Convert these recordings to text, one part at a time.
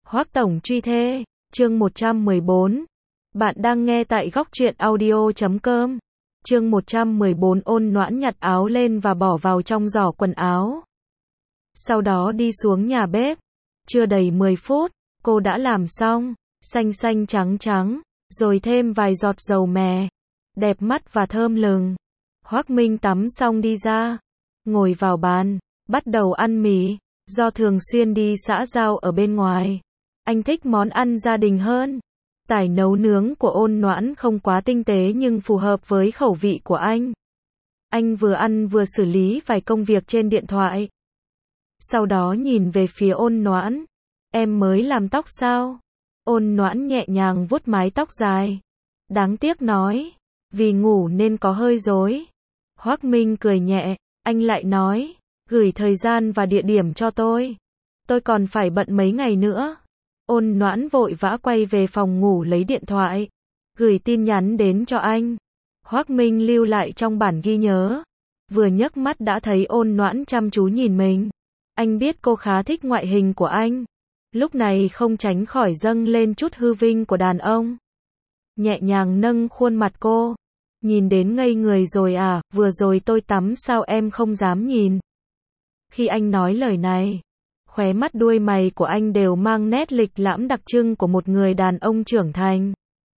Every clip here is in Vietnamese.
Hoắc tổng truy thê, chương 114. Bạn đang nghe tại góc truyện audio.com. Chương 114. Ôn Noãn nhặt áo lên và bỏ vào trong giỏ quần áo. Sau đó đi xuống nhà bếp. Chưa đầy 10 phút, cô đã làm xong, xanh xanh trắng trắng, rồi thêm vài giọt dầu mè, đẹp mắt và thơm lừng. Hoắc Minh tắm xong đi ra, ngồi vào bàn, bắt đầu ăn mì. Do thường xuyên đi xã giao ở bên ngoài, anh thích món ăn gia đình hơn. Tài nấu nướng của Ôn Noãn không quá tinh tế nhưng phù hợp với khẩu vị của anh. Anh vừa ăn vừa xử lý vài công việc trên điện thoại. Sau đó nhìn về phía Ôn Noãn. Em mới làm tóc sao? Ôn Noãn nhẹ nhàng vuốt mái tóc dài. Đáng tiếc nói, vì ngủ nên có hơi rối. Hoắc Minh cười nhẹ, anh lại nói, gửi thời gian và địa điểm cho tôi. Tôi còn phải bận mấy ngày nữa. Ôn Noãn vội vã quay về phòng ngủ lấy điện thoại, gửi tin nhắn đến cho anh. Hoắc Minh lưu lại trong bản ghi nhớ. Vừa nhấc mắt đã thấy Ôn Noãn chăm chú nhìn mình. Anh biết cô khá thích ngoại hình của anh. Lúc này không tránh khỏi dâng lên chút hư vinh của đàn ông. Nhẹ nhàng nâng khuôn mặt cô. Nhìn đến ngây người rồi à, vừa rồi tôi tắm sao em không dám nhìn. Khi anh nói lời này, khóe mắt đuôi mày của anh đều mang nét lịch lãm đặc trưng của một người đàn ông trưởng thành.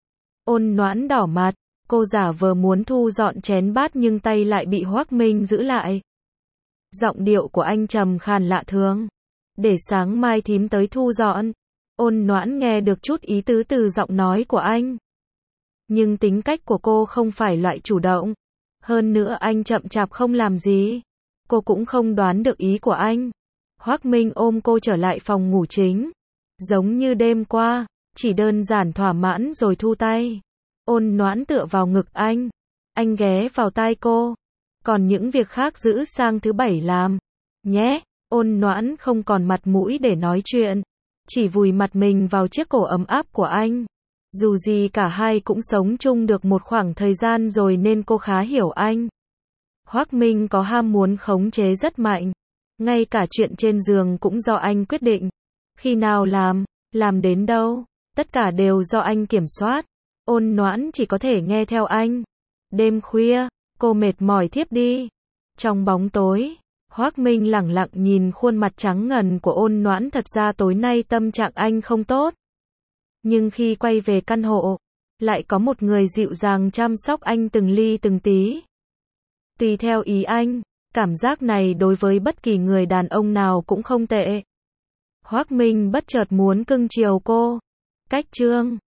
Ôn Noãn đỏ mặt, cô giả vờ muốn thu dọn chén bát nhưng tay lại bị Hoắc Minh giữ lại. Giọng điệu của anh trầm khàn lạ thường. Để sáng mai thím tới thu dọn. Ôn Noãn nghe được chút ý tứ từ giọng nói của anh. Nhưng tính cách của cô không phải loại chủ động. Hơn nữa anh chậm chạp không làm gì. Cô cũng không đoán được ý của anh. Hoắc Minh ôm cô trở lại phòng ngủ chính. Giống như đêm qua, chỉ đơn giản thỏa mãn rồi thu tay. Ôn Noãn tựa vào ngực anh. Anh ghé vào tai cô. Còn những việc khác giữ sang thứ bảy làm. Nhé, Ôn Noãn không còn mặt mũi để nói chuyện. Chỉ vùi mặt mình vào chiếc cổ ấm áp của anh. Dù gì cả hai cũng sống chung được một khoảng thời gian rồi nên cô khá hiểu anh. Hoắc Minh có ham muốn khống chế rất mạnh. Ngay cả chuyện trên giường cũng do anh quyết định. Khi nào làm đến đâu, tất cả đều do anh kiểm soát. Ôn Noãn chỉ có thể nghe theo anh. Đêm khuya, cô mệt mỏi thiếp đi. Trong bóng tối, Hoắc Minh lẳng lặng nhìn khuôn mặt trắng ngần của Ôn Noãn. Thật ra tối nay tâm trạng anh không tốt. Nhưng khi quay về căn hộ, lại có một người dịu dàng chăm sóc anh từng ly từng tí. Tùy theo ý anh, cảm giác này đối với bất kỳ người đàn ông nào cũng không tệ. Hoắc Minh bất chợt muốn cưng chiều cô. Cách chương